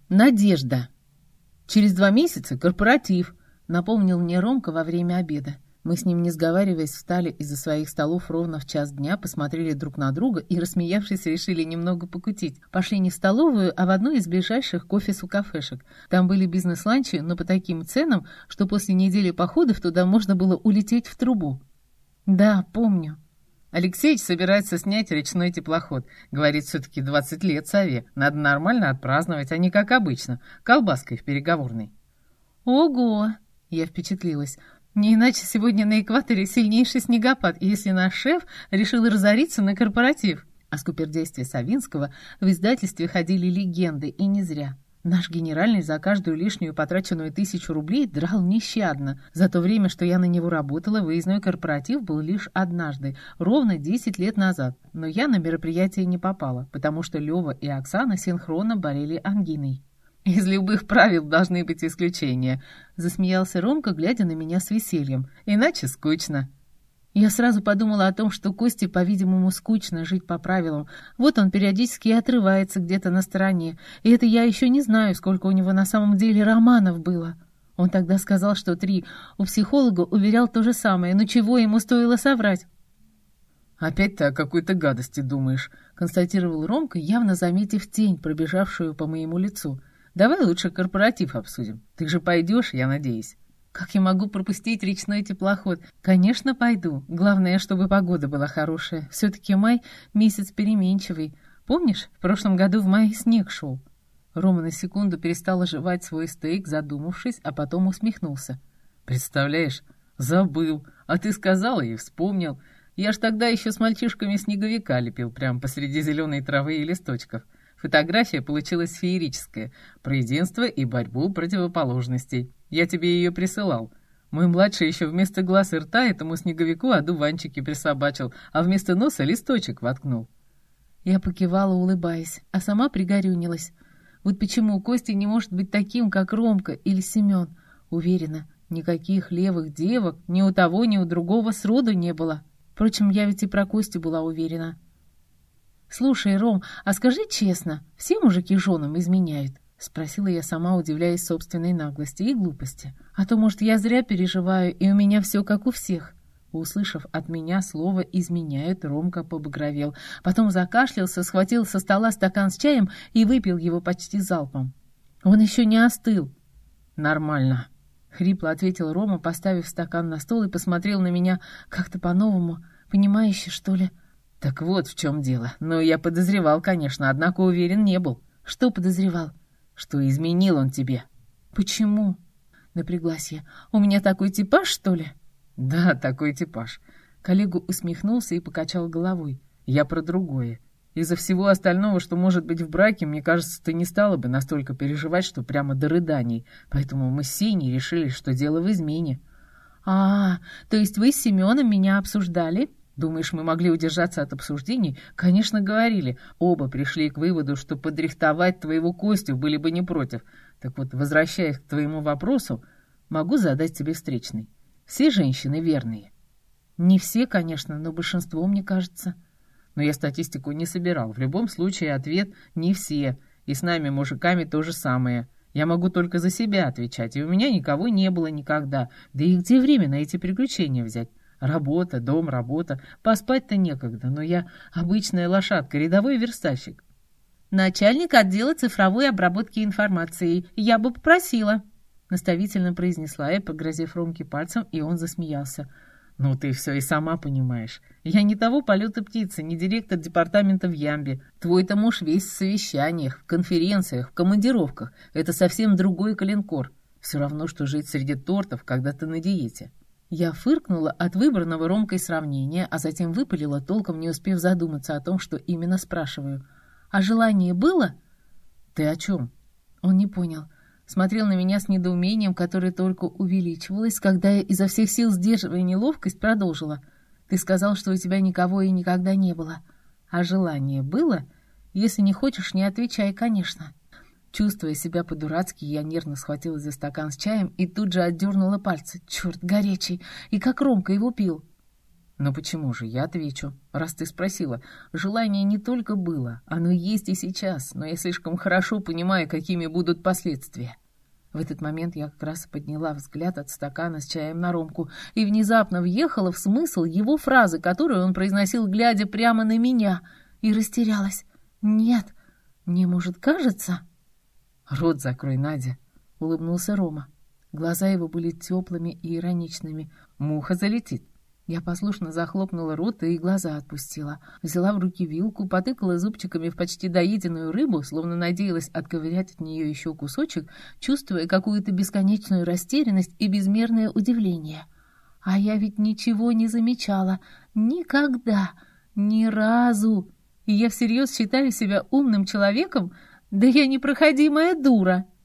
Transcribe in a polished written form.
Надежда. Через 2 месяца корпоратив, напомнил мне Ромка во время обеда. Мы с ним, не сговариваясь, встали из-за своих столов ровно в час дня, посмотрели друг на друга и, рассмеявшись, решили немного покутить. Пошли не в столовую, а в одну из ближайших к офису кафешек. Там были бизнес-ланчи, но по таким ценам, что после недели походов туда можно было улететь в трубу. Да, помню. Алексеич собирается снять речной теплоход. Говорит, все-таки 20 лет сове. Надо нормально отпраздновать, а не как обычно, колбаской в переговорной. Ого! Я впечатлилась. Не иначе сегодня на экваторе сильнейший снегопад, если наш шеф решил разориться на корпоратив. О скупердействе Савинского в издательстве ходили легенды, и не зря. Наш генеральный за каждую лишнюю потраченную 1000 рублей драл нещадно. За то время, что я на него работала, выездной корпоратив был лишь однажды, ровно 10 лет назад. Но я на мероприятие не попала, потому что Лёва и Оксана синхронно болели ангиной. «Из любых правил должны быть исключения», — засмеялся Ромка, глядя на меня с весельем. «Иначе скучно». Я сразу подумала о том, что Косте, по-видимому, скучно жить по правилам. Вот он периодически отрывается где-то на стороне. И это я еще не знаю, сколько у него на самом деле романов было. Он тогда сказал, что 3. У психолога уверял то же самое. Но чего ему стоило соврать? «Опять ты о какой-то гадости думаешь», — констатировал Ромка, явно заметив тень, пробежавшую по моему лицу. «Давай лучше корпоратив обсудим. Ты же пойдешь, я надеюсь». «Как я могу пропустить речной теплоход? Конечно, пойду. Главное, чтобы погода была хорошая. Все-таки май — месяц переменчивый. Помнишь, в прошлом году в мае снег шел?» Рома на секунду перестал жевать свой стейк, задумавшись, а потом усмехнулся. «Представляешь, забыл. А ты сказала и вспомнил. Я ж тогда еще с мальчишками снеговика лепил прямо посреди зеленой травы и листочков. Фотография получилась феерическая. Про единство и борьбу противоположностей. Я тебе ее присылал. Мой младший еще вместо глаз и рта этому снеговику одуванчики присобачил, а вместо носа листочек воткнул». Я покивала, улыбаясь, а сама пригорюнилась. Вот почему Костя не может быть таким, как Ромка или Семен. Уверена, никаких левых девок ни у того, ни у другого сроду не было. Впрочем, я ведь и про Костю была уверена. «Слушай, Ром, а скажи честно, все мужики женам изменяют?» — спросила я сама, удивляясь собственной наглости и глупости. «А то, может, я зря переживаю, и у меня все как у всех». Услышав от меня слово «изменяют», Ромка побагровел. Потом закашлялся, схватил со стола стакан с чаем и выпил его почти залпом. Он еще не остыл. «Нормально», — хрипло ответил Рома, поставив стакан на стол и посмотрел на меня как-то по-новому, понимающе, что ли. «Так вот в чем дело. Но я подозревал, конечно, однако уверен не был». «Что подозревал?» «Что изменил он тебе». «Почему?» — напряглась я. «У меня такой типаж, что ли?» «Да, такой типаж». Коллега усмехнулся и покачал головой. «Я про другое. Из-за всего остального, что может быть в браке, мне кажется, ты не стала бы настолько переживать, что прямо до рыданий. Поэтому мы с Синей решили, что дело в измене». То есть вы с Семеном меня обсуждали?» «Думаешь, мы могли удержаться от обсуждений?» «Конечно, говорили. Оба пришли к выводу, что подрихтовать твоего Костю были бы не против. Так вот, возвращаясь к твоему вопросу, могу задать тебе встречный. Все женщины верные?» «Не все, конечно, но большинство, мне кажется». «Но я статистику не собирал. В любом случае ответ «не все». И с нами, мужиками, то же самое. Я могу только за себя отвечать, и у меня никого не было никогда. Да и где время на эти приключения взять? Работа, дом, работа. Поспать-то некогда, но я обычная лошадка, рядовой верстальщик». «Начальник отдела цифровой обработки информации. Я бы попросила», — наставительно произнесла я, погрозив Ромке пальцем, и он засмеялся. «Ну ты все и сама понимаешь. Я не того полета птицы, не директор департамента в Ямбе. Твой-то муж весь в совещаниях, в конференциях, в командировках. Это совсем другой коленкор. Все равно, что жить среди тортов, когда ты на диете». Я фыркнула от выбранного Ромкой сравнения, а затем выпалила, толком не успев задуматься о том, что именно спрашиваю. «А желание было?» «Ты о чем?» Он не понял. Смотрел на меня с недоумением, которое только увеличивалось, когда я изо всех сил, сдерживая неловкость, продолжила. «Ты сказал, что у тебя никого и никогда не было. А желание было? Если не хочешь, не отвечай, конечно». Чувствуя себя по-дурацки, я нервно схватилась за стакан с чаем и тут же отдернула пальцы. Черт, горячий! И как Ромка его пил! Но почему же? Я отвечу. Раз ты спросила. Желание не только было, оно есть и сейчас, но я слишком хорошо понимаю, какими будут последствия. В этот момент я как раз подняла взгляд от стакана с чаем на Ромку и внезапно въехала в смысл его фразы, которую он произносил, глядя прямо на меня, и растерялась. «Нет, мне, может, кажется...» «Рот закрой, Надя», — улыбнулся Рома. Глаза его были теплыми и ироничными. «Муха залетит». Я послушно захлопнула рот и глаза отпустила. Взяла в руки вилку, потыкала зубчиками в почти доеденную рыбу, словно надеялась отковырять от нее еще кусочек, чувствуя какую-то бесконечную растерянность и безмерное удивление. А я ведь ничего не замечала. Никогда. Ни разу. И я всерьез считаю себя умным человеком? Да я непроходимая дура.